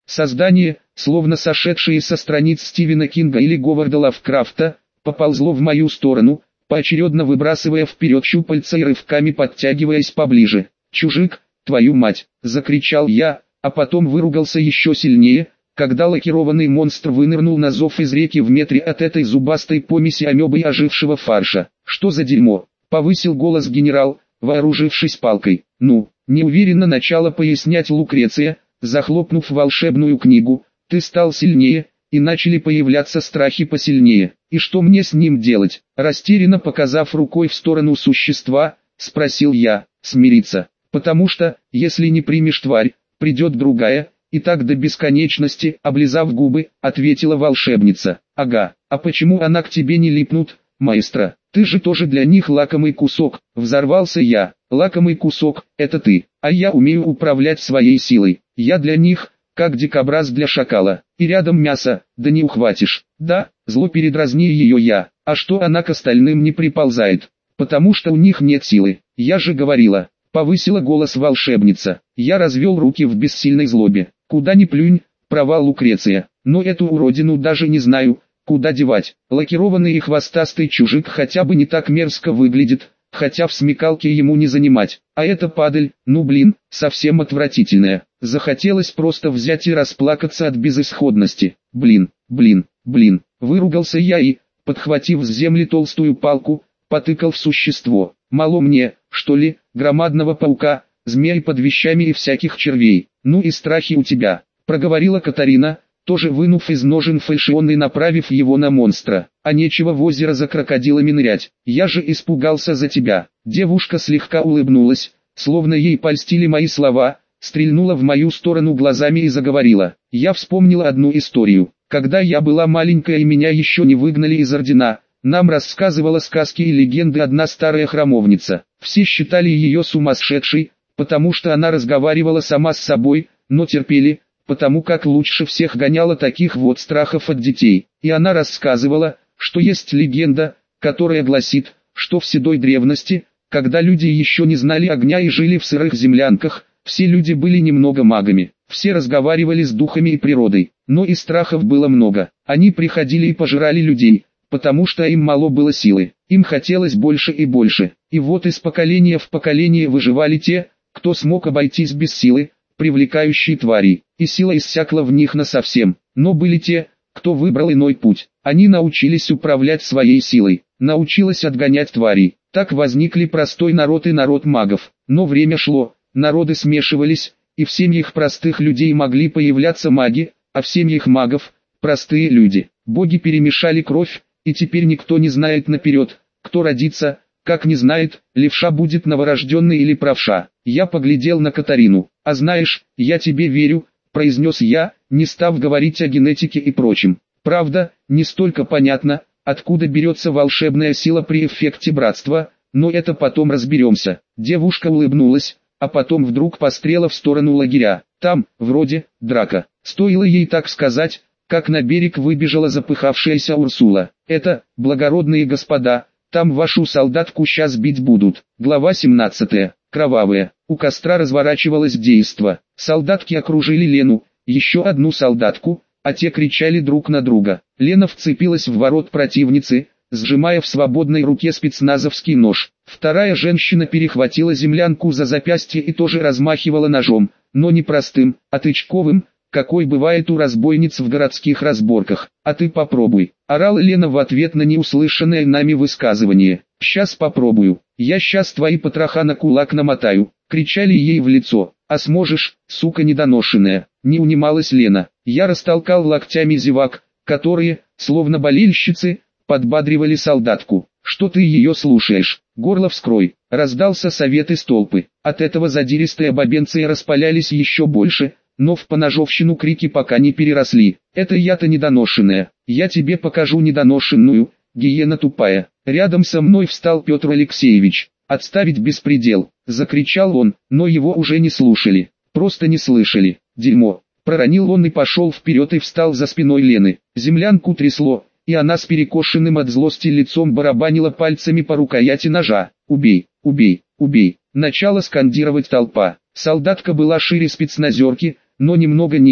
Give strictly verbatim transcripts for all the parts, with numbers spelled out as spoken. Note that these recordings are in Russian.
Создание, словно сошедшее со страниц Стивена Кинга или Говарда Лавкрафта, поползло в мою сторону, поочередно выбрасывая вперед щупальца и рывками подтягиваясь поближе. «Чужик, твою мать!» – закричал я, а потом выругался еще сильнее, когда лакированный монстр вынырнул на зов из реки в метре от этой зубастой помеси амебы и ожившего фарша. «Что за дерьмо?» – повысил голос генерал, вооружившись палкой. «Ну», – неуверенно начала пояснять Лукреция, захлопнув волшебную книгу. «Ты стал сильнее, и начали появляться страхи посильнее. И что мне с ним делать?» Растерянно показав рукой в сторону существа, спросил я. «Смириться. Потому что, если не примешь тварь, придет другая, и так до бесконечности», облизав губы, ответила волшебница. «Ага, а почему она к тебе не липнут, маэстро? Ты же тоже для них лакомый кусок», взорвался я. «Лакомый кусок, это ты, а я умею управлять своей силой. Я для них, как дикобраз для шакала, и рядом мясо, да не ухватишь». «Да», зло передразнил ее я, «а что она к остальным не приползает? Потому что у них нет силы, я же говорила». Повысила голос волшебница. Я развел руки в бессильной злобе. «Куда ни плюнь, права Лукреция, но эту уродину даже не знаю, куда девать. Лакированный и хвостастый чужик хотя бы не так мерзко выглядит, хотя в смекалке ему не занимать. А эта падаль, ну блин, совсем отвратительная». Захотелось просто взять и расплакаться от безысходности. «Блин, блин, блин», выругался я и, подхватив с земли толстую палку, потыкал в существо. «Мало мне, что ли, громадного паука, змей под вещами и всяких червей? Ну и страхи у тебя», проговорила Катарина, тоже вынув из ножен фальшион и направив его на монстра. «А нечего в озеро за крокодилами нырять, я же испугался за тебя». Девушка слегка улыбнулась, словно ей польстили мои слова, стрельнула в мою сторону глазами и заговорила. «Я вспомнила одну историю. Когда я была маленькая и меня еще не выгнали из ордена, нам рассказывала сказки и легенды одна старая храмовница. Все считали ее сумасшедшей, потому что она разговаривала сама с собой, но терпели, потому как лучше всех гоняла таких вот страхов от детей. И она рассказывала, что есть легенда, которая гласит, что в седой древности, когда люди еще не знали огня и жили в сырых землянках, все люди были немного магами. Все разговаривали с духами и природой, но и страхов было много. Они приходили и пожирали людей, потому что им мало было силы, им хотелось больше и больше. И вот из поколения в поколение выживали те, кто смог обойтись без силы, привлекающие твари, и сила иссякла в них насовсем. Но были те, кто выбрал иной путь. Они научились управлять своей силой, научились отгонять тварей. Так возникли простой народ и народ магов. Но время шло, народы смешивались, и в семьях простых людей могли появляться маги, а в семьях магов – простые люди. Боги перемешали кровь, и теперь никто не знает наперед, кто родится, как не знает, левша будет новорожденный или правша. Я поглядел на Катарину. «А знаешь, я тебе верю», – произнес я, не став говорить о генетике и прочем. Правда, не столько понятно, откуда берется волшебная сила при эффекте братства, но это потом разберемся. Девушка улыбнулась, а потом вдруг пострела в сторону лагеря. Там, вроде, драка. Стоило ей так сказать, как на берег выбежала запыхавшаяся Урсула. «Это, благородные господа, там вашу солдатку сейчас бить будут». Глава семнадцатая. Кровавая. У костра разворачивалось действо. Солдатки окружили Лену, еще одну солдатку, а те кричали друг на друга. Лена вцепилась в ворот противницы, сжимая в свободной руке спецназовский нож. Вторая женщина перехватила землянку за запястье и тоже размахивала ножом, но не простым, а тычковым, какой бывает у разбойниц в городских разборках. «А ты попробуй», — орала Лена в ответ на неуслышанное нами высказывание. «Щас попробую, я щас твои потроха на кулак намотаю», — кричали ей в лицо. «А сможешь, сука недоношенная», — не унималась Лена. Я растолкал локтями зевак, которые, словно болельщицы, подбадривали солдатку. «Что ты ее слушаешь? Горло вскрой», — раздался совет из толпы. От этого задиристые бабенцы распалялись еще больше, но в поножовщину крики пока не переросли. «Это я-то недоношенная, я тебе покажу недоношенную, гиена тупая». Рядом со мной встал Петр Алексеевич. «Отставить беспредел», — закричал он, но его уже не слушали. Просто не слышали. «Дерьмо», — проронил он и пошел вперед и встал за спиной Лены. Землянку трясло, и она с перекошенным от злости лицом барабанила пальцами по рукояти ножа. «Убей, убей, убей», — начала скандировать толпа. Солдатка была шире спецназерки, но немного ниже,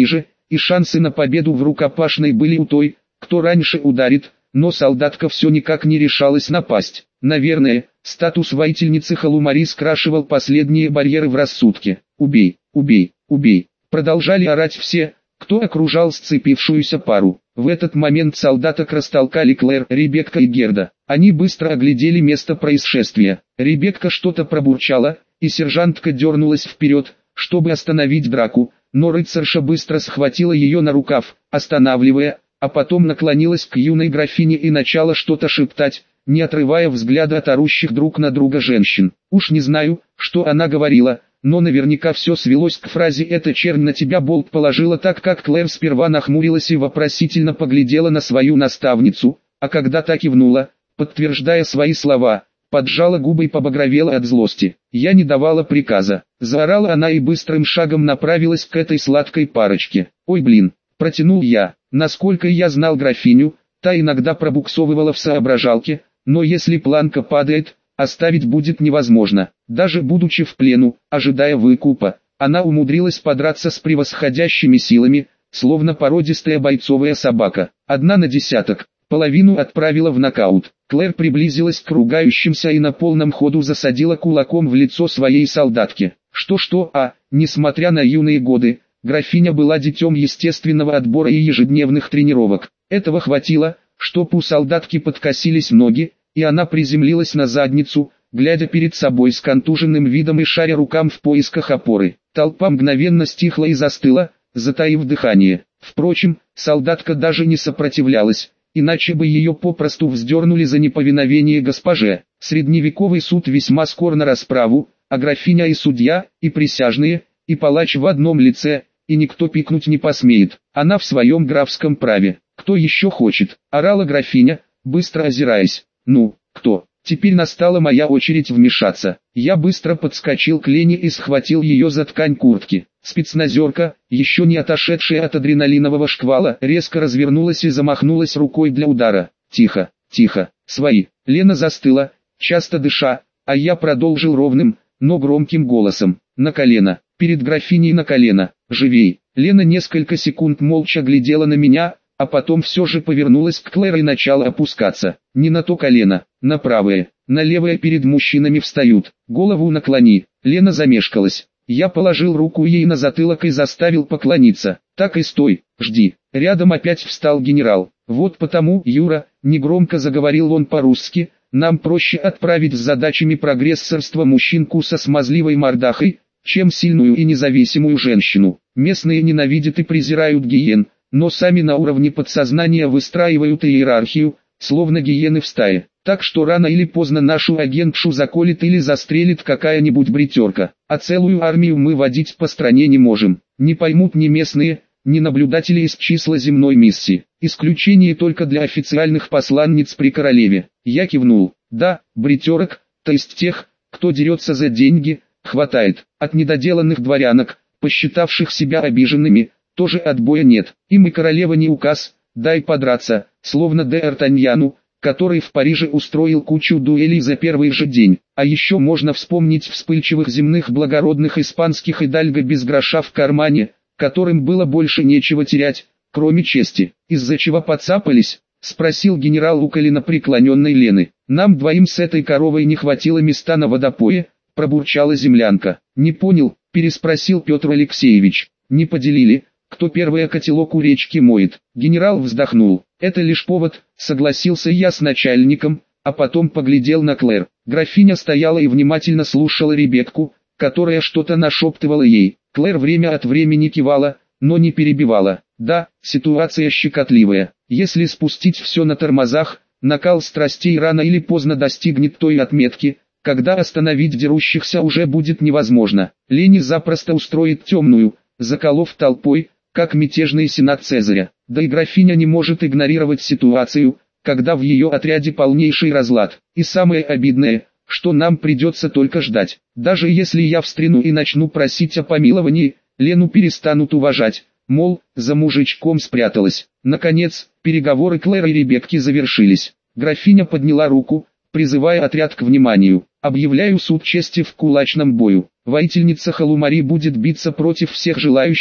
и шансы на победу в рукопашной были у той, кто раньше ударит, но солдатка все никак не решалась напасть. Наверное, статус воительницы Халумари скрашивал последние барьеры в рассудке. «Убей, убей, убей!» Продолжали орать все, кто окружал сцепившуюся пару. В этот момент солдаток растолкали Клэр, Ребекка и Герда. Они быстро оглядели место происшествия. Ребекка что-то пробурчала, и сержантка дернулась вперед, чтобы остановить драку, но рыцарша быстро схватила ее на рукав, останавливая, а потом наклонилась к юной графине и начала что-то шептать, не отрывая взгляда от орущих друг на друга женщин. Уж не знаю, что она говорила, но наверняка все свелось к фразе «эта чернь на тебя болт положила», так как Клэр сперва нахмурилась и вопросительно поглядела на свою наставницу, а когда та кивнула, подтверждая свои слова, поджала губы и побагровела от злости. «Я не давала приказа», — заорала она и быстрым шагом направилась к этой сладкой парочке. «Ой, блин», — протянул я. Насколько я знал графиню, та иногда пробуксовывала в соображалке, но если планка падает, оставить будет невозможно. Даже будучи в плену, ожидая выкупа, она умудрилась подраться с превосходящими силами, словно породистая бойцовая собака. Одна на десяток, половину отправила в нокаут. Клэр приблизилась к ругающимся и на полном ходу засадила кулаком в лицо своей солдатке. Что-что, а, несмотря на юные годы, графиня была детем естественного отбора и ежедневных тренировок. Этого хватило, чтоб у солдатки подкосились ноги, и она приземлилась на задницу, глядя перед собой с контуженным видом и шаря рукам в поисках опоры. Толпа мгновенно стихла и застыла, затаив дыхание. Впрочем, солдатка даже не сопротивлялась, иначе бы ее попросту вздернули за неповиновение госпоже. Средневековый суд весьма скор на расправу, а графиня и судья, и присяжные, и палач в одном лице, и никто пикнуть не посмеет. Она в своем графском праве. «Кто еще хочет?» – орала графиня, быстро озираясь. «Ну, кто?» Теперь настала моя очередь вмешаться. Я быстро подскочил к Лене и схватил ее за ткань куртки. Спецназерка, еще не отошедшая от адреналинового шквала, резко развернулась и замахнулась рукой для удара. «Тихо, тихо, свои!» Лена застыла, часто дыша, а я продолжил ровным, но громким голосом. «На колено, перед графиней на колено, живей!» Лена несколько секунд молча глядела на меня, а потом все же повернулась к Клэр и начала опускаться. Не на то колено, на правое, на левое перед мужчинами встают. Голову наклони. Лена замешкалась. Я положил руку ей на затылок и заставил поклониться. Так и стой, жди. Рядом опять встал генерал. Вот потому, Юра, негромко заговорил он по-русски, нам проще отправить с задачами прогрессорства мужчинку со смазливой мордахой, чем сильную и независимую женщину. Местные ненавидят и презирают гиен, но сами на уровне подсознания выстраивают иерархию, словно гиены в стае. Так что рано или поздно нашу агентшу заколет или застрелит какая-нибудь бритерка, а целую армию мы водить по стране не можем. Не поймут ни местные, ни наблюдатели из числа земной миссии. Исключение только для официальных посланниц при королеве. Я кивнул. Да, бритерок, то есть тех, кто дерется за деньги, хватает. От недоделанных дворянок, посчитавших себя обиженными, тоже отбоя нет. Им и королева не указ, дай подраться, словно де Артаньяну, который в Париже устроил кучу дуэлей за первый же день. А еще можно вспомнить вспыльчивых земных благородных испанских идальго без гроша в кармане, которым было больше нечего терять, кроме чести. «Из-за чего подцапались?» — спросил генерал у коленопреклоненной Лены. «Нам двоим с этой коровой не хватило места на водопое», — пробурчала землянка. «Не понял», — переспросил Петр Алексеевич. «Не поделили, кто первый котелок у речки моет?» Генерал вздохнул. «Это лишь повод», — согласился я с начальником, а потом поглядел на Клэр. Графиня стояла и внимательно слушала Ребекку, которая что-то нашептывала ей. Клэр время от времени кивала, но не перебивала. Да, ситуация щекотливая. Если спустить все на тормозах, накал страстей рано или поздно достигнет той отметки, когда остановить дерущихся уже будет невозможно. Лене запросто устроит темную, заколов толпой, как мятежный сенат Цезаря. Да и графиня не может игнорировать ситуацию, когда в ее отряде полнейший разлад. И самое обидное, что нам придется только ждать. Даже если я встряну и начну просить о помиловании, Лену перестанут уважать, мол, за мужичком спряталась. Наконец, переговоры Клэр и Ребекки завершились. Графиня подняла руку, призывая отряд к вниманию. «Объявляю суд чести в кулачном бою. Воительница Халумари будет биться против всех желающих,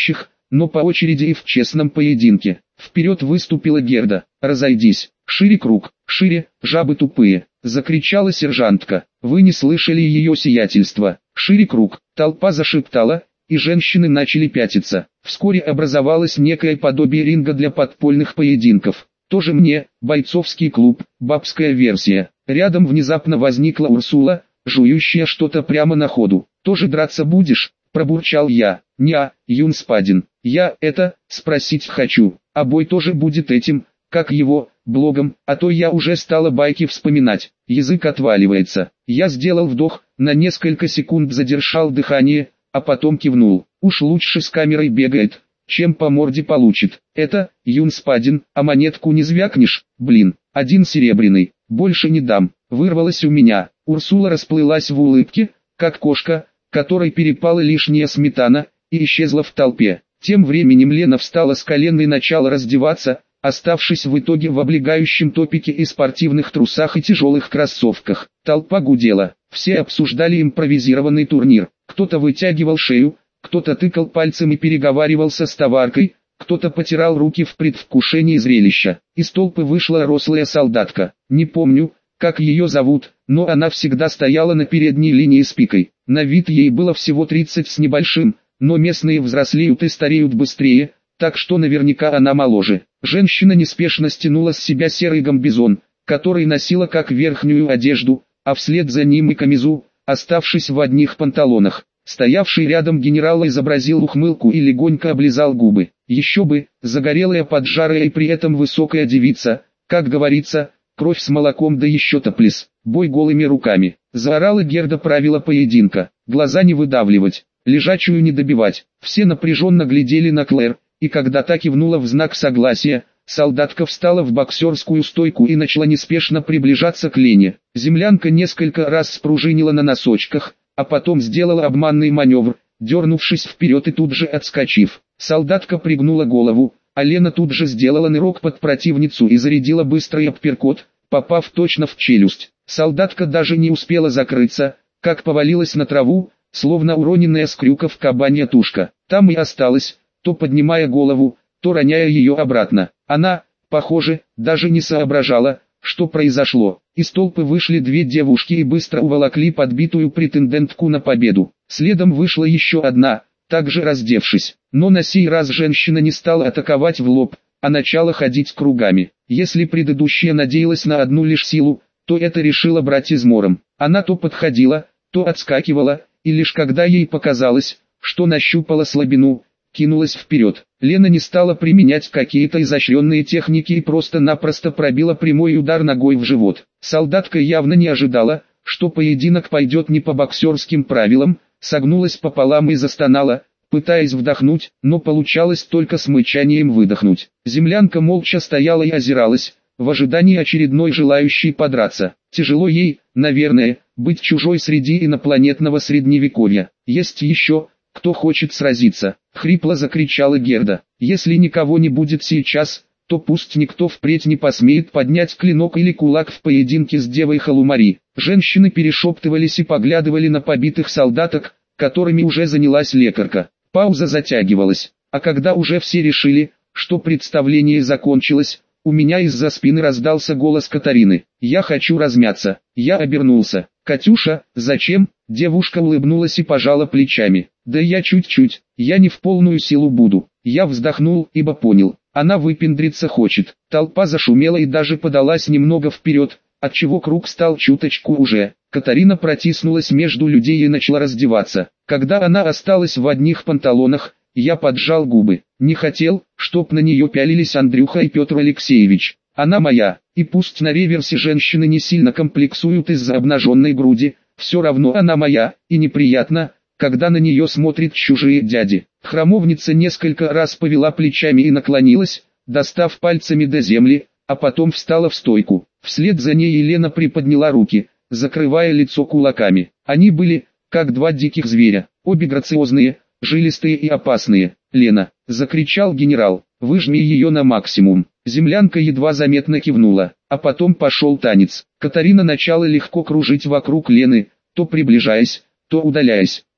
но по очереди и в честном поединке. Вперед выступила Герда. «Разойдись! Шире круг! Шире, жабы тупые!» — закричала сержантка. «Вы не слышали ее сиятельства! Шире круг!» Толпа зашептала, и женщины начали пятиться. Вскоре образовалось некое подобие ринга для подпольных поединков. Тоже мне, бойцовский клуб, бабская версия. Рядом внезапно возникла Урсула, жующая что-то прямо на ходу. «Тоже драться будешь?» – пробурчал я. «Не-а, Юн Спадин, я это, спросить хочу, а бой тоже будет этим, как его, блогом, а то я уже стала байки вспоминать, язык отваливается». Я сделал вдох, на несколько секунд задержал дыхание, а потом кивнул. Уж лучше с камерой бегает, чем по морде получит. «Это, Юн Спадин, а монетку не звякнешь? Блин, один серебряный, больше не дам», вырвалось у меня. Урсула расплылась в улыбке, как кошка, которой перепала лишняя сметана, и исчезла в толпе. Тем временем Лена встала с колен и начала раздеваться, оставшись в итоге в облегающем топике и спортивных трусах и тяжелых кроссовках. Толпа гудела, все обсуждали импровизированный турнир. Кто-то вытягивал шею, кто-то тыкал пальцем и переговаривался с товаркой, кто-то потирал руки в предвкушении зрелища. Из толпы вышла рослая солдатка. Не помню, как ее зовут, но она всегда стояла на передней линии с пикой. На вид ей было всего тридцать с небольшим, но местные взрослеют и стареют быстрее, так что наверняка она моложе. Женщина неспешно стянула с себя серый гамбизон, который носила как верхнюю одежду, а вслед за ним и камизу, оставшись в одних панталонах. Стоявший рядом генерал изобразил ухмылку и легонько облизал губы. Еще бы, загорелая, поджарая и при этом высокая девица, как говорится, кровь с молоком да еще топлес, бой голыми руками. Заорала Герда правила поединка, глаза не выдавливать, лежачую не добивать. Все напряженно глядели на Клэр, и когда та кивнула в знак согласия, солдатка встала в боксерскую стойку и начала неспешно приближаться к Лене. Землянка несколько раз спружинила на носочках, а потом сделала обманный маневр, дернувшись вперед и тут же отскочив. Солдатка пригнула голову, а Лена тут же сделала нырок под противницу и зарядила быстрый апперкот, попав точно в челюсть. Солдатка даже не успела закрыться, как повалилась на траву, словно уроненная с крюков кабанья тушка. Там и осталась, то поднимая голову, то роняя ее обратно. Она, похоже, даже не соображала, что произошло. Из толпы вышли две девушки и быстро уволокли подбитую претендентку на победу. Следом вышла еще одна, также раздевшись. Но на сей раз женщина не стала атаковать в лоб, а начала ходить кругами. Если предыдущая надеялась на одну лишь силу, то это решила брать измором. Она то подходила, то отскакивала, и лишь когда ей показалось, что нащупала слабину, кинулась вперед. Лена не стала применять какие-то изощренные техники и просто-напросто пробила прямой удар ногой в живот. Солдатка явно не ожидала, что поединок пойдет не по боксерским правилам, согнулась пополам и застонала, пытаясь вдохнуть, но получалось только с мычанием выдохнуть. Землянка молча стояла и озиралась, в ожидании очередной желающей подраться. Тяжело ей, наверное, быть чужой среди инопланетного средневековья. Есть еще кто хочет сразиться, хрипло закричала Герда. Если никого не будет сейчас, то пусть никто впредь не посмеет поднять клинок или кулак в поединке с девой Халумари. Женщины перешептывались и поглядывали на побитых солдаток, которыми уже занялась лекарка. Пауза затягивалась, а когда уже все решили, что представление закончилось, у меня из-за спины раздался голос Катарины. «Я хочу размяться». Я обернулся. «Катюша, зачем?» Девушка улыбнулась и пожала плечами. «Да я чуть-чуть, я не в полную силу буду». Я вздохнул, ибо понял, она выпендриться хочет. Толпа зашумела и даже подалась немного вперед, отчего круг стал чуточку уже. Катарина протиснулась между людей и начала раздеваться. Когда она осталась в одних панталонах, я поджал губы. Не хотел, чтоб на нее пялились Андрюха и Петр Алексеевич. Она моя, и пусть на реверсе женщины не сильно комплексуют из-за обнаженной груди, все равно она моя, и неприятно, когда на нее смотрят чужие дяди. Храмовница несколько раз повела плечами и наклонилась, достав пальцами до земли, а потом встала в стойку. Вслед за ней Елена приподняла руки, закрывая лицо кулаками. Они были, как два диких зверя, обе грациозные, жилистые и опасные. «Лена!» — закричал генерал, «выжми ее на максимум». Землянка едва заметно кивнула, а потом пошел танец. Катарина начала легко кружить вокруг Лены, то приближаясь, то удаляясь.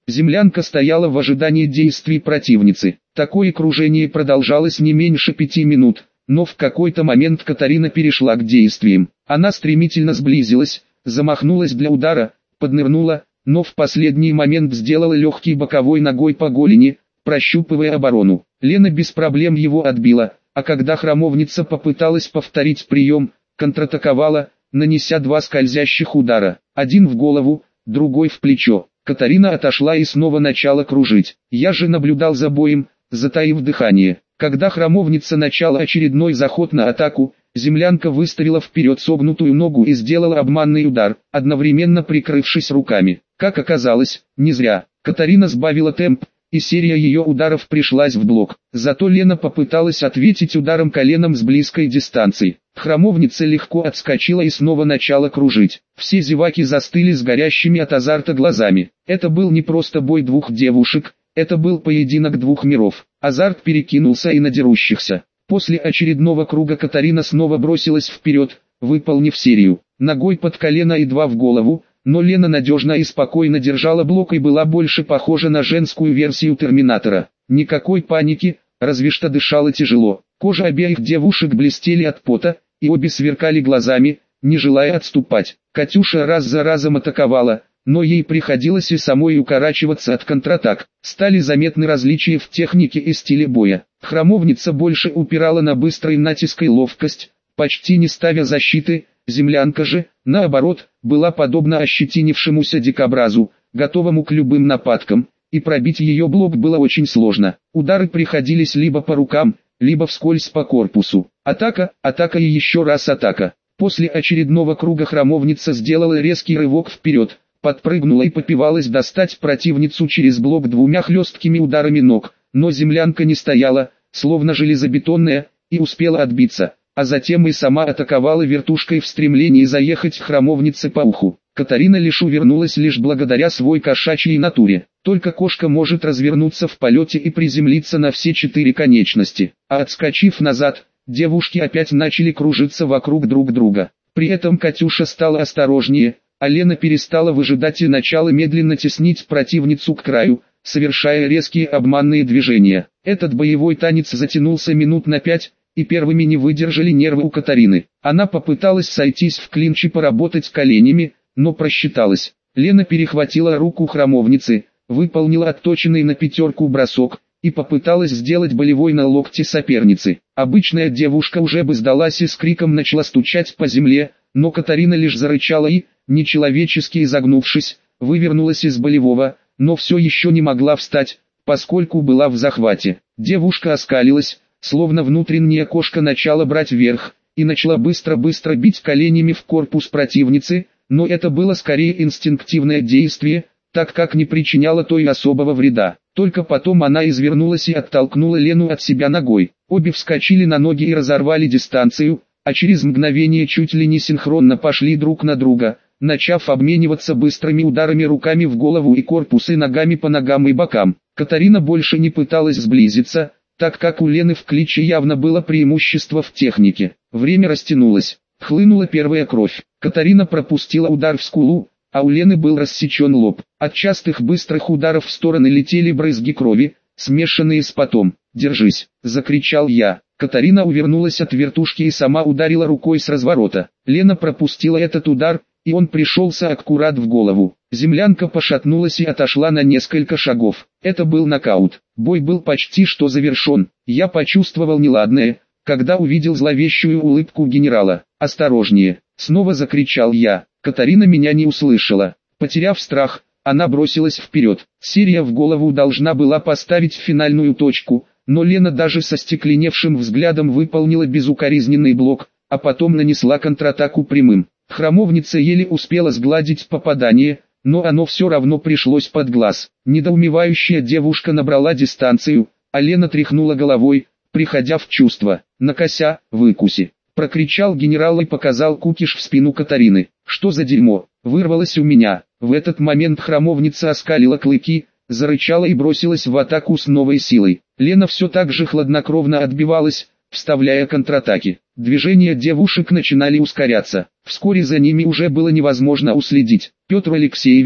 Землянка стояла в ожидании действий противницы. Такое кружение продолжалось не меньше пяти минут, но в какой-то момент Катарина перешла к действиям. Она стремительно сблизилась, замахнулась для удара, поднырнула, но в последний момент сделала легкий боковой ногой по голени, прощупывая оборону. Лена без проблем его отбила, а когда храмовница попыталась повторить прием, контратаковала, нанеся два скользящих удара, один в голову, другой в плечо. Катарина отошла и снова начала кружить. Я же наблюдал за боем, затаив дыхание. Когда храмовница начала очередной заход на атаку, землянка выставила вперед согнутую ногу и сделала обманный удар, одновременно прикрывшись руками. Как оказалось, не зря. Катарина сбавила темп, и серия ее ударов пришлась в блок. Зато Лена попыталась ответить ударом коленом с близкой дистанции. Храмовница легко отскочила и снова начала кружить. Все зеваки застыли с горящими от азарта глазами. Это был не просто бой двух девушек, это был поединок двух миров. Азарт перекинулся и на дерущихся. После очередного круга Катарина снова бросилась вперед, выполнив серию. Ногой под колено и два в голову, но Лена надежно и спокойно держала блок и была больше похожа на женскую версию Терминатора. Никакой паники, разве что дышала тяжело. Кожа обеих девушек блестели от пота, и обе сверкали глазами, не желая отступать. Катюша раз за разом атаковала, но ей приходилось и самой укорачиваться от контратак. Стали заметны различия в технике и стиле боя. Храмовница больше упирала на быстрый натиск и ловкость, почти не ставя защиты. Землянка же, наоборот, была подобна ощетинившемуся дикобразу, готовому к любым нападкам, и пробить ее блок было очень сложно. Удары приходились либо по рукам, либо вскользь по корпусу. Атака, атака и еще раз атака. После очередного круга храмовница сделала резкий рывок вперед, подпрыгнула и попивалась достать противницу через блок двумя хлесткими ударами ног, но землянка не стояла, словно железобетонная, и успела отбиться. А затем и сама атаковала вертушкой в стремлении заехать храмовнице по уху. Катарина лишь увернулась лишь благодаря свой кошачьей натуре. Только кошка может развернуться в полете и приземлиться на все четыре конечности. А отскочив назад, девушки опять начали кружиться вокруг друг друга. При этом Катюша стала осторожнее, а Лена перестала выжидать и начала медленно теснить противницу к краю, совершая резкие обманные движения. Этот боевой танец затянулся минут на пять, и первыми не выдержали нервы у Катарины. Она попыталась сойтись в клинч и поработать коленями, но просчиталась. Лена перехватила руку храмовницы, выполнила отточенный на пятерку бросок, и попыталась сделать болевой на локте соперницы. Обычная девушка уже бы сдалась и с криком начала стучать по земле, но Катарина лишь зарычала и, нечеловечески изогнувшись, вывернулась из болевого, но все еще не могла встать, поскольку была в захвате. Девушка оскалилась, словно внутренняя кошка начала брать верх, и начала быстро-быстро бить коленями в корпус противницы, но это было скорее инстинктивное действие, так как не причиняло той особого вреда. Только потом она извернулась и оттолкнула Лену от себя ногой. Обе вскочили на ноги и разорвали дистанцию, а через мгновение чуть ли не синхронно пошли друг на друга, начав обмениваться быстрыми ударами руками в голову и корпус и ногами по ногам и бокам. Катарина больше не пыталась сблизиться, так как у Лены в кличе явно было преимущество в технике. Время растянулось. Хлынула первая кровь. Катарина пропустила удар в скулу, а у Лены был рассечен лоб. От частых быстрых ударов в стороны летели брызги крови, смешанные с потом. «Держись!» – закричал я. Катарина увернулась от вертушки и сама ударила рукой с разворота. Лена пропустила этот удар, и он пришелся аккурат в голову. Землянка пошатнулась и отошла на несколько шагов. Это был нокаут. Бой был почти что завершен. Я почувствовал неладное, когда увидел зловещую улыбку генерала. «Осторожнее!» — снова закричал я. Катарина меня не услышала. Потеряв страх, она бросилась вперед. Серия в голову должна была поставить финальную точку, но Лена даже со стекленевшим взглядом выполнила безукоризненный блок, а потом нанесла контратаку прямым. Храмовница еле успела сгладить попадание, но оно все равно пришлось под глаз. Недоумевающая девушка набрала дистанцию, а Лена тряхнула головой, приходя в чувство. «Накося, выкуси!» — прокричал генерал и показал кукиш в спину Катарины. «Что за дерьмо?» — вырвалось у меня. В этот момент храмовница оскалила клыки, зарычала и бросилась в атаку с новой силой. Лена все так же хладнокровно отбивалась, вставляя контратаки. Движения девушек начинали ускоряться. Вскоре за ними уже было невозможно уследить. «Петр Алексеевич,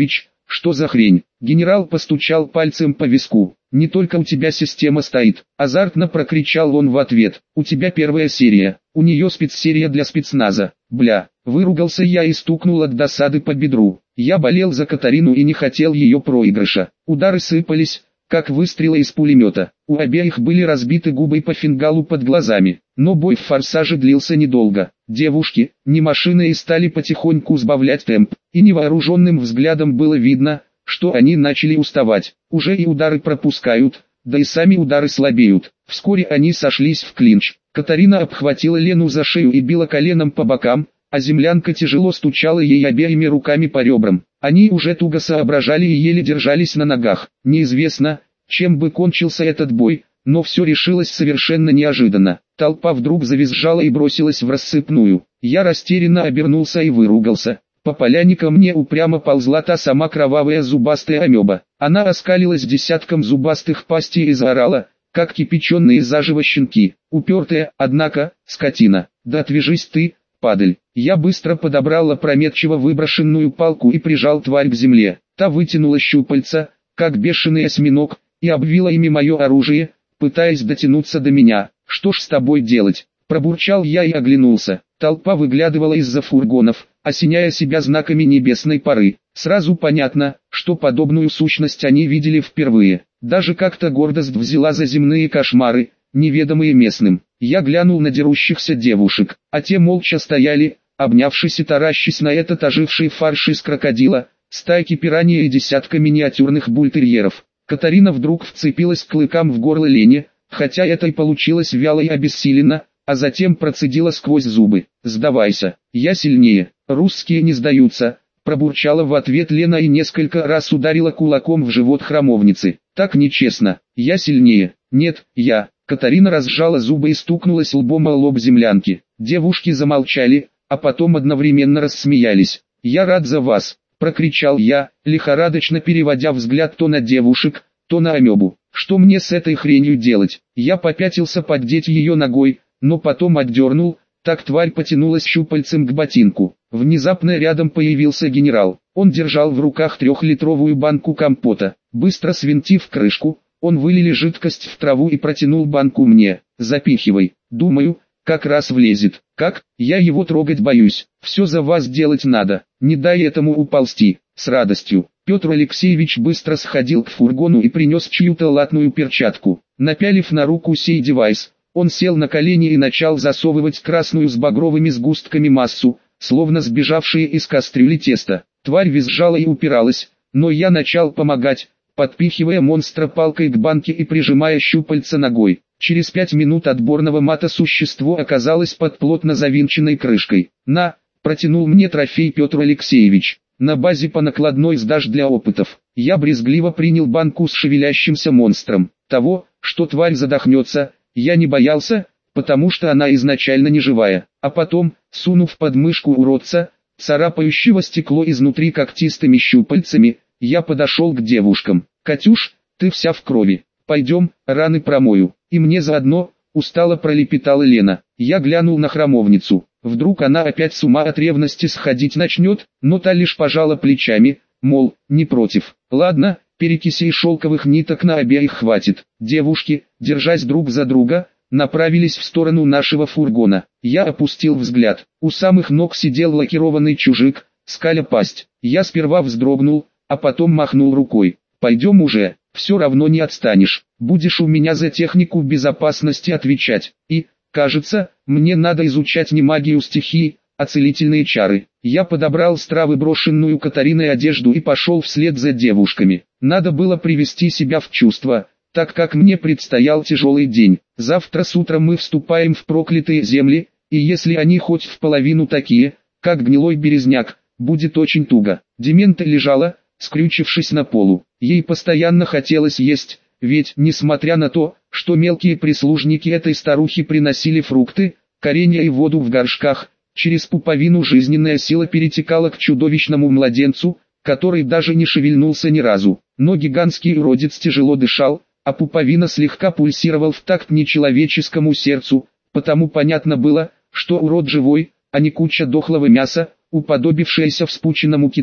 Что за хрень? Генерал постучал пальцем по виску. Не только у тебя система стоит. Азартно прокричал он в ответ. У тебя первая серия. У нее спецсерия для спецназа. Бля. Выругался я и стукнул от досады по бедру. Я болел за Катарину и не хотел ее проигрыша. Удары сыпались, как выстрелы из пулемета. У обеих были разбиты губы по фингалу под глазами. Но бой в «Форсаже» длился недолго. Девушки, не машины, и стали потихоньку сбавлять темп. И невооруженным взглядом было видно, что они начали уставать. Уже и удары пропускают, да и сами удары слабеют. Вскоре они сошлись в клинч. Катарина обхватила Лену за шею и била коленом по бокам, а землянка тяжело стучала ей обеими руками по ребрам. Они уже туго соображали и еле держались на ногах. Неизвестно, чем бы кончился этот бой, но все решилось совершенно неожиданно. Толпа вдруг завизжала и бросилась в рассыпную. Я растерянно обернулся и выругался. По поляне ко мне упрямо ползла та сама кровавая зубастая амеба. Она оскалилась десятком зубастых пастей и заорала, как кипяченые заживо щенки. Упертая, однако, скотина. Да отвяжись ты, падаль. Я быстро подобрал опрометчиво выброшенную палку и прижал тварь к земле. Та вытянула щупальца, как бешеный осьминог, и обвила ими мое оружие, пытаясь дотянуться до меня. «Что ж с тобой делать?» – пробурчал я и оглянулся. Толпа выглядывала из-за фургонов, осеняя себя знаками небесной поры. Сразу понятно, что подобную сущность они видели впервые. Даже как-то гордость взяла за земные кошмары, неведомые местным. Я глянул на дерущихся девушек, а те молча стояли, обнявшись и таращась на этот оживший фарш из крокодила, стайки пираньи и десятка миниатюрных бультерьеров. Катарина вдруг вцепилась клыкам в горло Лене, хотя это и получилось вяло и обессиленно, а затем процедила сквозь зубы. «Сдавайся, я сильнее, русские не сдаются», пробурчала в ответ Лена и несколько раз ударила кулаком в живот храмовницы. «Так нечестно, я сильнее». «Нет, я». Катарина разжала зубы и стукнулась лбом о лоб землянки. Девушки замолчали, а потом одновременно рассмеялись. «Я рад за вас», прокричал я, лихорадочно переводя взгляд то на девушек, то на амебу. «Что мне с этой хренью делать?» Я попятился поддеть ее ногой, но потом отдернул, так тварь потянулась щупальцем к ботинку. Внезапно рядом появился генерал. Он держал в руках трехлитровую банку компота. Быстро свинтив крышку, он вылили жидкость в траву и протянул банку мне. «Запихивай, думаю, как раз влезет». «Как? Я его трогать боюсь. Все за вас делать надо. Не дай этому уползти». «С радостью». Петр Алексеевич быстро сходил к фургону и принес чью-то латную перчатку. Напялив на руку сей девайс, он сел на колени и начал засовывать красную с багровыми сгустками массу, словно сбежавшие из кастрюли тесто. Тварь визжала и упиралась, но я начал помогать, подпихивая монстра палкой к банке и прижимая щупальца ногой. Через пять минут отборного мата существо оказалось под плотно завинченной крышкой. «На!» – протянул мне трофей Петр Алексеевич. «На базе по накладной сдашь для опытов». Я брезгливо принял банку с шевелящимся монстром. Того, что тварь задохнется, я не боялся, потому что она изначально не живая. А потом, сунув под мышку уродца, царапающего стекло изнутри когтистыми щупальцами, я подошел к девушкам. «Катюш, ты вся в крови. Пойдем, раны промою. И мне заодно», устало пролепетала Лена. Я глянул на храмовницу. Вдруг она опять с ума от ревности сходить начнет, но та лишь пожала плечами, мол, не против. «Ладно, перекисей шелковых ниток на обеих хватит». Девушки, держась друг за друга, направились в сторону нашего фургона. Я опустил взгляд. У самых ног сидел лакированный чужик, скаля пасть. Я сперва вздрогнул, а потом махнул рукой. «Пойдем уже, все равно не отстанешь. Будешь у меня за технику безопасности отвечать. И, кажется, мне надо изучать не магию стихии, а целительные чары». Я подобрал с травы брошенную Катариной одежду и пошел вслед за девушками. Надо было привести себя в чувство, так как мне предстоял тяжелый день. Завтра с утра мы вступаем в проклятые земли, и если они хоть в половину такие, как гнилой березняк, будет очень туго. Демента лежала, скрючившись на полу. Ей постоянно хотелось есть, ведь, несмотря на то, что мелкие прислужники этой старухи приносили фрукты, коренья и воду в горшках, через пуповину жизненная сила перетекала к чудовищному младенцу, который даже не шевельнулся ни разу. Но гигантский уродец тяжело дышал, а пуповина слегка пульсировал в такт нечеловеческому сердцу, потому понятно было, что урод живой, а не куча дохлого мяса, уподобившаяся вспученному киту.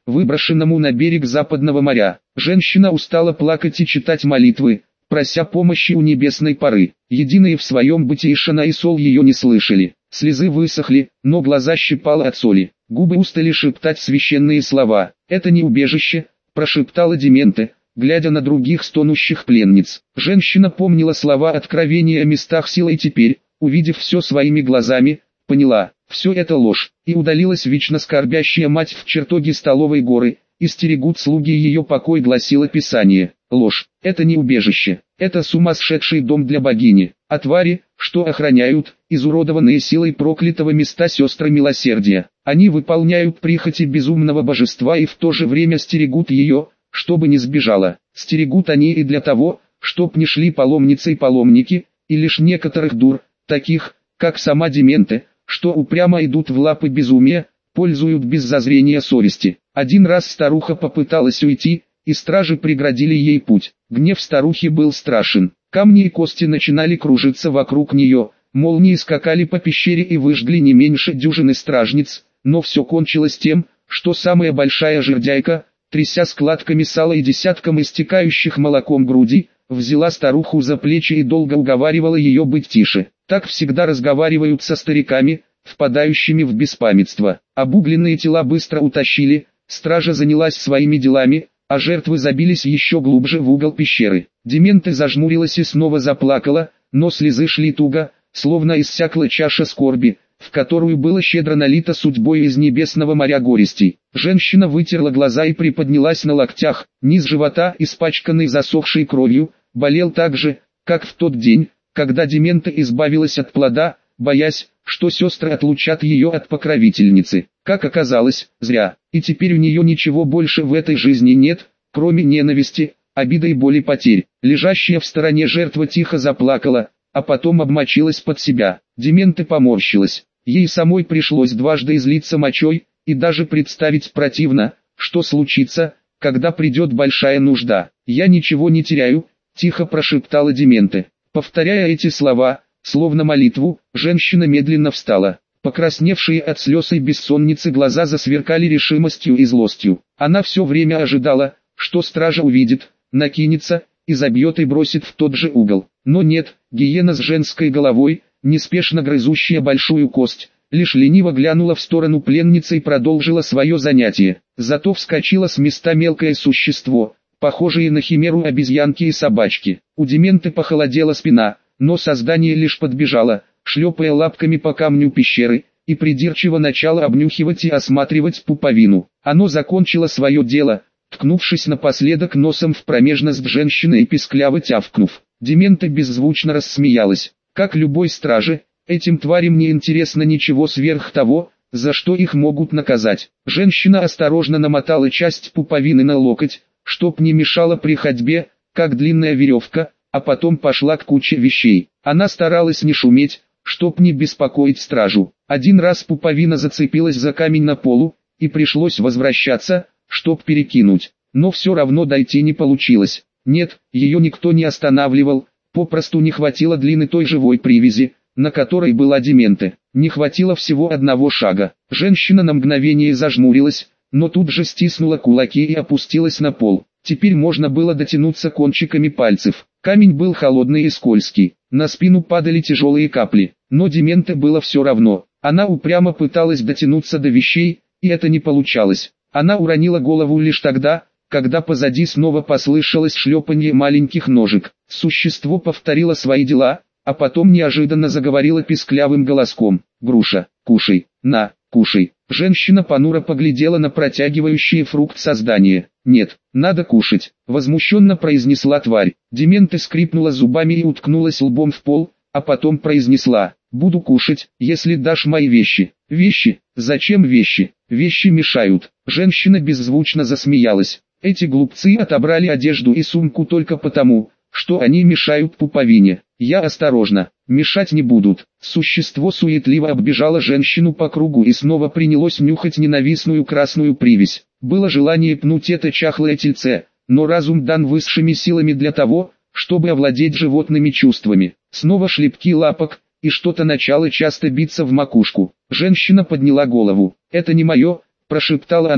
выброшенному на берег Западного моря. Женщина устала плакать и читать молитвы, прося помощи у небесной поры. Единые в своем бытии Шана и Сол ее не слышали. Слезы высохли, но глаза щипало от соли. Губы устали шептать священные слова. «Это не убежище», – прошептала Дементе, глядя на других стонущих пленниц. Женщина помнила слова откровения о местах силы и теперь, увидев все своими глазами, поняла, все это ложь, и удалилась вечно скорбящая мать в чертоге столовой горы, и стерегут слуги ее покой, гласило Писание. Ложь, это не убежище, это сумасшедший дом для богини, а твари, что охраняют, изуродованные силой проклятого места сестры милосердия. Они выполняют прихоти безумного божества и в то же время стерегут ее, чтобы не сбежала. Стерегут они и для того, чтоб не шли паломницы и паломники, и лишь некоторых дур, таких, как сама Дементе, что упрямо идут в лапы безумия, пользуют без зазрения совести. Один раз старуха попыталась уйти, и стражи преградили ей путь. Гнев старухи был страшен. Камни и кости начинали кружиться вокруг нее, молнии скакали по пещере и выжгли не меньше дюжины стражниц, но все кончилось тем, что самая большая жердяйка, тряся складками сала и десятком истекающих молоком груди, взяла старуху за плечи и долго уговаривала ее быть тише. Так всегда разговаривают со стариками, впадающими в беспамятство. Обугленные тела быстро утащили, стража занялась своими делами, а жертвы забились еще глубже в угол пещеры. Дементе зажмурилась и снова заплакала, но слезы шли туго, словно иссякла чаша скорби, в которую было щедро налито судьбой из небесного моря горестей. Женщина вытерла глаза и приподнялась на локтях, низ живота, испачканный засохшей кровью, болел так же, как в тот день, когда Дементе избавилась от плода, боясь, что сестры отлучат ее от покровительницы. Как оказалось, зря, и теперь у нее ничего больше в этой жизни нет, кроме ненависти, обиды и боли потерь. Лежащая в стороне жертва тихо заплакала, а потом обмочилась под себя. Дементе поморщилась. Ей самой пришлось дважды излиться мочой, и даже представить противно, что случится, когда придет большая нужда. «Я ничего не теряю», – тихо прошептала Дементе. Повторяя эти слова, словно молитву, женщина медленно встала. Покрасневшие от слез и бессонницы глаза засверкали решимостью и злостью. Она все время ожидала, что стража увидит, накинется, и забьет и бросит в тот же угол. Но нет, гиена с женской головой, неспешно грызущая большую кость, лишь лениво глянула в сторону пленницы и продолжила свое занятие. Зато вскочило с места мелкое существо, похожее на химеру обезьянки и собачки. У Дементы похолодела спина, но создание лишь подбежало, шлепая лапками по камню пещеры, и придирчиво начало обнюхивать и осматривать пуповину. Оно закончило свое дело, ткнувшись напоследок носом в промежность женщины и пискляво тявкнув. Дементе беззвучно рассмеялась. Как любой страже, этим тварям не интересно ничего сверх того, за что их могут наказать. Женщина осторожно намотала часть пуповины на локоть, чтоб не мешала при ходьбе, как длинная веревка, а потом пошла к куче вещей. Она старалась не шуметь, чтоб не беспокоить стражу. Один раз пуповина зацепилась за камень на полу, и пришлось возвращаться, чтоб перекинуть. Но все равно дойти не получилось. Нет, ее никто не останавливал, попросту не хватило длины той живой привязи, на которой была Дементе. Не хватило всего одного шага. Женщина на мгновение зажмурилась, но тут же стиснула кулаки и опустилась на пол. Теперь можно было дотянуться кончиками пальцев. Камень был холодный и скользкий. На спину падали тяжелые капли. Но Дементе было все равно. Она упрямо пыталась дотянуться до вещей, и это не получалось. Она уронила голову лишь тогда, когда позади снова послышалось шлепанье маленьких ножек. Существо повторило свои дела, а потом неожиданно заговорило писклявым голоском. «Груша, кушай, на, кушай». Женщина понуро поглядела на протягивающее фрукт создание. «Нет, надо кушать», — возмущенно произнесла тварь. Дементе скрипнула зубами и уткнулась лбом в пол, а потом произнесла: «Буду кушать, если дашь мои вещи». «Вещи? Зачем вещи? Вещи мешают». Женщина беззвучно засмеялась. Эти глупцы отобрали одежду и сумку только потому, что они мешают пуповине. Я осторожно, мешать не будут. Существо суетливо оббежало женщину по кругу и снова принялось нюхать ненавистную красную привязь. Было желание пнуть это чахлое тельце, но разум дан высшими силами для того, чтобы овладеть животными чувствами. Снова шлепки лапок, и что-то начало часто биться в макушку. Женщина подняла голову. «Это не мое», – прошептала она,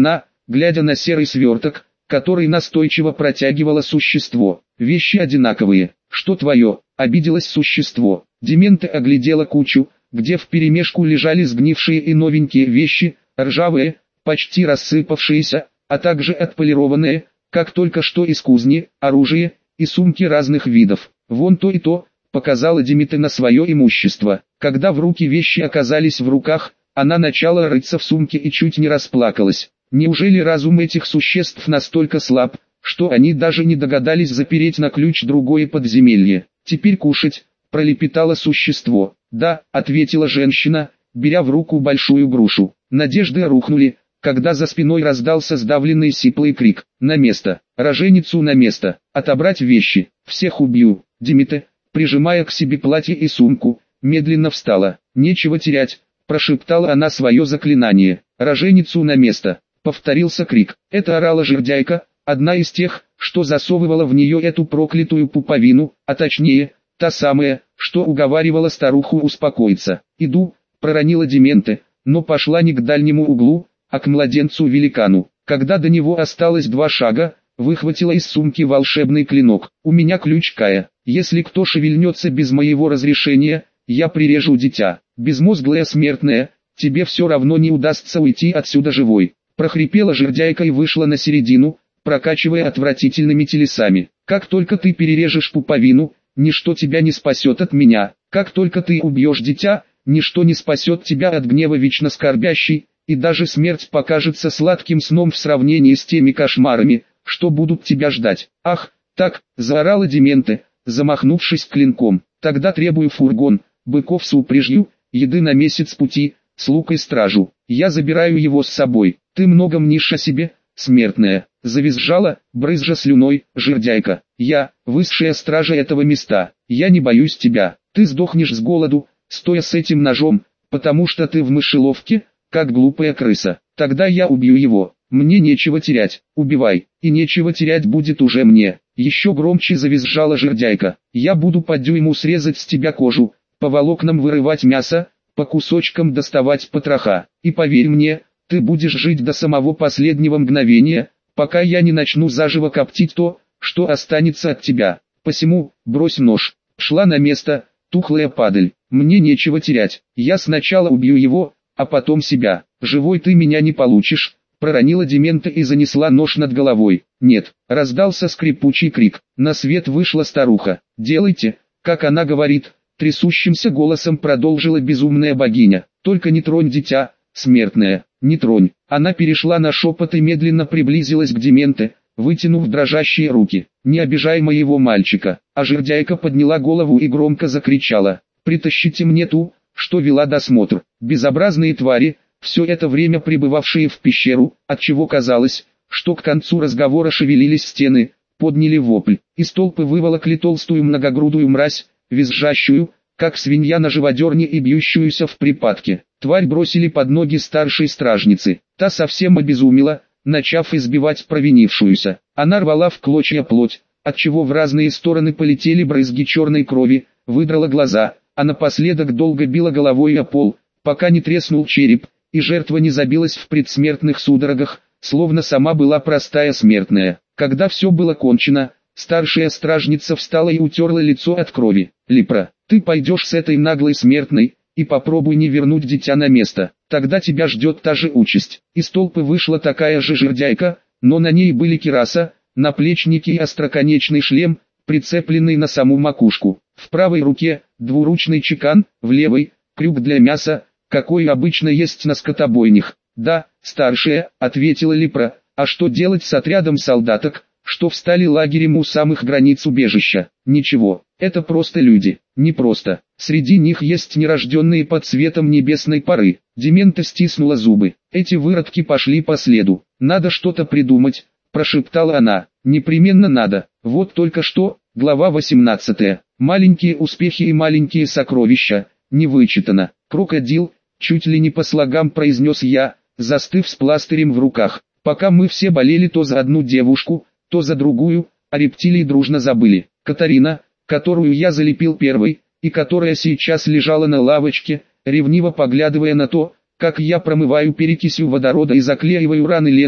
глядя на серый сверток, который настойчиво протягивало существо. «Вещи одинаковые. Что твое?» — обиделось существо. Демента оглядела кучу, где вперемешку лежали сгнившие и новенькие вещи, ржавые, почти рассыпавшиеся, а также отполированные, как только что из кузни, оружие и сумки разных видов. «Вон то и то», — показала Демета на свое имущество. Когда в руки вещи оказались в руках, она начала рыться в сумке и чуть не расплакалась. Неужели разум этих существ настолько слаб, что они даже не догадались запереть на ключ другое подземелье? «Теперь кушать», — пролепетало существо. «Да», — ответила женщина, беря в руку большую грушу. Надежды рухнули, когда за спиной раздался сдавленный сиплый крик. «На место! Роженицу на место! Отобрать вещи! Всех убью!» Демета, прижимая к себе платье и сумку, медленно встала. «Нечего терять», — прошептала она свое заклинание. «Роженицу на место!» — повторился крик. Это орала жердяйка, одна из тех, что засовывала в нее эту проклятую пуповину, а точнее, та самая, что уговаривала старуху успокоиться. «Иду», — проронила Демента, но пошла не к дальнему углу, а к младенцу-великану. Когда до него осталось два шага, выхватила из сумки волшебный клинок. «У меня ключ Кая. Если кто шевельнется без моего разрешения, я прирежу дитя. Безмозглая смертная, тебе все равно не удастся уйти отсюда живой». Прохрипела жердяйка и вышла на середину, прокачивая отвратительными телесами. «Как только ты перережешь пуповину, ничто тебя не спасет от меня. Как только ты убьешь дитя, ничто не спасет тебя от гнева вечно скорбящей, и даже смерть покажется сладким сном в сравнении с теми кошмарами, что будут тебя ждать». «Ах, так», — заорала Демента, замахнувшись клинком. «Тогда требую фургон, быков с упряжью, еды на месяц пути, слуг и стражу. Я забираю его с собой. Ты много мнишь о себе, смертная», — завизжала, брызжа слюной, жердяйка. «Я, высшая стража этого места. Я не боюсь тебя. Ты сдохнешь с голоду, стоя с этим ножом, потому что ты в мышеловке, как глупая крыса. Тогда я убью его. Мне нечего терять. Убивай, и нечего терять будет уже мне». Еще громче завизжала жердяйка. «Я буду по дюйму срезать с тебя кожу, по волокнам вырывать мясо, по кусочкам доставать потроха. И поверь мне, ты будешь жить до самого последнего мгновения, пока я не начну заживо коптить то, что останется от тебя. Посему, брось нож». Шла на место, тухлая падаль. «Мне нечего терять. Я сначала убью его, а потом себя. Живой ты меня не получишь», — проронила Демента и занесла нож над головой. «Нет», — раздался скрипучий крик. На свет вышла старуха. «Делайте, как она говорит», — трясущимся голосом продолжила безумная богиня. «Только не тронь дитя, смертная, не тронь». Она перешла на шепот и медленно приблизилась к Дементе, вытянув дрожащие руки. «Не обижай моего мальчика». А жердяйка подняла голову и громко закричала. «Притащите мне ту, что вела досмотр». Безобразные твари, все это время пребывавшие в пещеру, отчего казалось, что к концу разговора шевелились стены, подняли вопль. Из толпы выволокли толстую многогрудую мразь, визжащую, как свинья на живодерне и бьющуюся в припадке. Тварь бросили под ноги старшей стражницы. Та совсем обезумела, начав избивать провинившуюся. Она рвала в клочья плоть, отчего в разные стороны полетели брызги черной крови, выдрала глаза, а напоследок долго била головой о пол, пока не треснул череп, и жертва не забилась в предсмертных судорогах, словно сама была простая смертная. Когда все было кончено, старшая стражница встала и утерла лицо от крови. «Липра, ты пойдешь с этой наглой смертной, и попробуй не вернуть дитя на место, тогда тебя ждет та же участь». Из толпы вышла такая же жердяйка, но на ней были кираса, наплечники и остроконечный шлем, прицепленный на саму макушку. В правой руке двуручный чекан, в левой крюк для мяса, какой обычно есть на скотобойнях. «Да, старшая», — ответила Липра, — «а что делать с отрядом солдаток, что встали лагерем у самых границ убежища?» «Ничего, это просто люди». «Не просто. Среди них есть нерожденные под цветом небесной поры». Демента стиснула зубы. «Эти выродки пошли по следу. Надо что-то придумать», — прошептала она. «Непременно надо. Вот только что». Глава восемнадцатая. Маленькие успехи и маленькие сокровища. Не вычитано. «Крокодил», чуть ли не по слогам произнес я, застыв с пластырем в руках. Пока мы все болели то за одну девушку, то за другую, а рептилии дружно забыли. Катарина, которую я залепил первой, и которая сейчас лежала на лавочке, ревниво поглядывая на то, как я промываю перекисью водорода и заклеиваю раны Лены,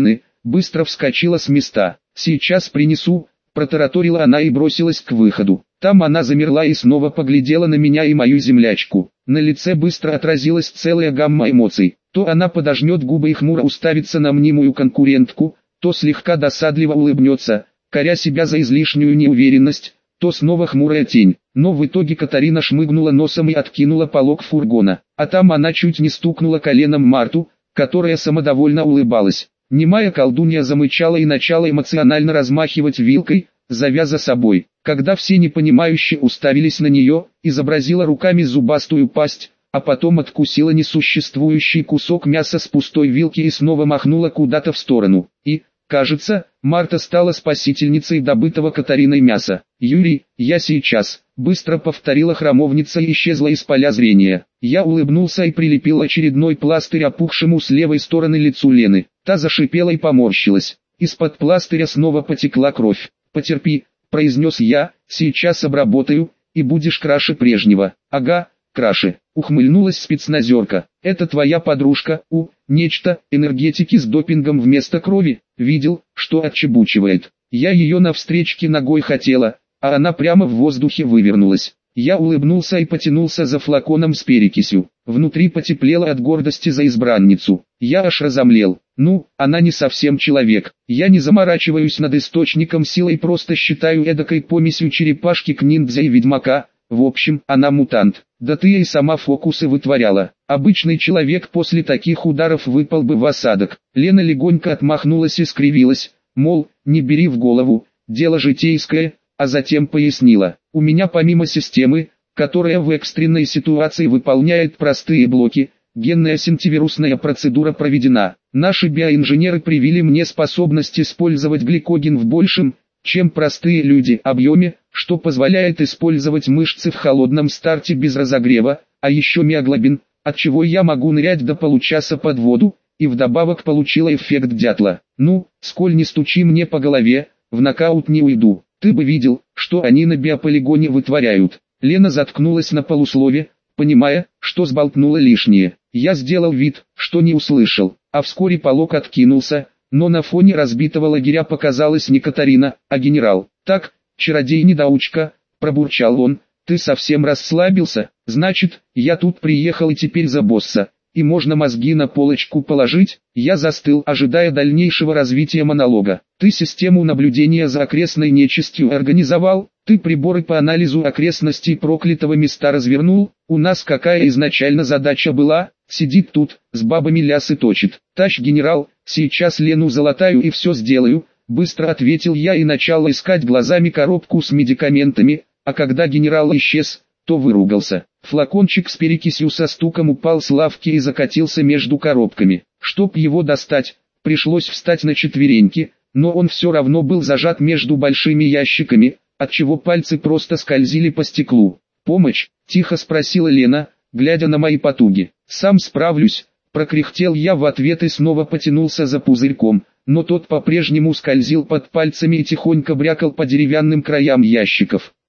быстро вскочила с места. «Сейчас принесу», протараторила она и бросилась к выходу. Там она замерла и снова поглядела на меня и мою землячку. На лице быстро отразилась целая гамма эмоций. То она подожмет губы и хмуро уставится на мнимую конкурентку, то слегка досадливо улыбнется, коря себя за излишнюю неуверенность, то снова хмурая тень. Но в итоге Катарина шмыгнула носом и откинула полог фургона. А там она чуть не стукнула коленом Марту, которая самодовольно улыбалась. Немая колдунья замычала и начала эмоционально размахивать вилкой, зовя за собой. Когда все непонимающе уставились на нее, изобразила руками зубастую пасть, а потом откусила несуществующий кусок мяса с пустой вилки и снова махнула куда-то в сторону. И, кажется, Марта стала спасительницей добытого Катариной мяса. «Юрий, я сейчас», — быстро повторила храмовница и исчезла из поля зрения. Я улыбнулся и прилепил очередной пластырь опухшему с левой стороны лицу Лены. Та зашипела и поморщилась. Из-под пластыря снова потекла кровь. «Потерпи», — произнес я, — «сейчас обработаю, и будешь краше прежнего». «Ага, краше», — ухмыльнулась спецназерка. «Это твоя подружка, у, нечто, энергетики с допингом вместо крови, видел, что отчебучивает. Я ее на встречке ногой хотела, а она прямо в воздухе вывернулась». Я улыбнулся и потянулся за флаконом с перекисью. Внутри потеплело от гордости за избранницу. Я аж разомлел. Ну, она не совсем человек. Я не заморачиваюсь над источником силы и просто считаю эдакой помесью черепашки к ниндзя и ведьмака. В общем, она мутант. Да ты и сама фокусы вытворяла. Обычный человек после таких ударов выпал бы в осадок. Лена легонько отмахнулась и скривилась, мол, не бери в голову, дело житейское, а затем пояснила. У меня помимо системы, которая в экстренной ситуации выполняет простые блоки, генная синтивирусная процедура проведена. Наши биоинженеры привили мне способность использовать гликоген в большем, чем простые люди, объеме, что позволяет использовать мышцы в холодном старте без разогрева, а еще миоглобин, от чего я могу нырять до получаса под воду, и вдобавок получила эффект дятла. Ну, сколь не стучи мне по голове, в нокаут не уйду. Ты бы видел, что они на биополигоне вытворяют. Лена заткнулась на полуслове, понимая, что сболтнула лишнее. Я сделал вид, что не услышал, а вскоре полог откинулся, но на фоне разбитого лагеря показалась не Катарина, а генерал. «Так, чародей-недоучка», — пробурчал он, — «ты совсем расслабился? Значит, я тут приехал и теперь за босса, и можно мозги на полочку положить?» Я застыл, ожидая дальнейшего развития монолога. «Ты систему наблюдения за окрестной нечистью организовал? Ты приборы по анализу окрестностей проклятого места развернул? У нас какая изначально задача была? Сидит тут, с бабами лясы точит. Тащ, генерал, сейчас Лену залатаю и все сделаю», — быстро ответил я и начал искать глазами коробку с медикаментами, а когда генерал исчез, то выругался. Флакончик с перекисью со стуком упал с лавки и закатился между коробками. Чтоб его достать, пришлось встать на четвереньки, но он все равно был зажат между большими ящиками, отчего пальцы просто скользили по стеклу. «Помощь?» – тихо спросила Лена, глядя на мои потуги. «Сам справлюсь», – прокряхтел я в ответ и снова потянулся за пузырьком, но тот по-прежнему скользил под пальцами и тихонько брякал по деревянным краям ящиков.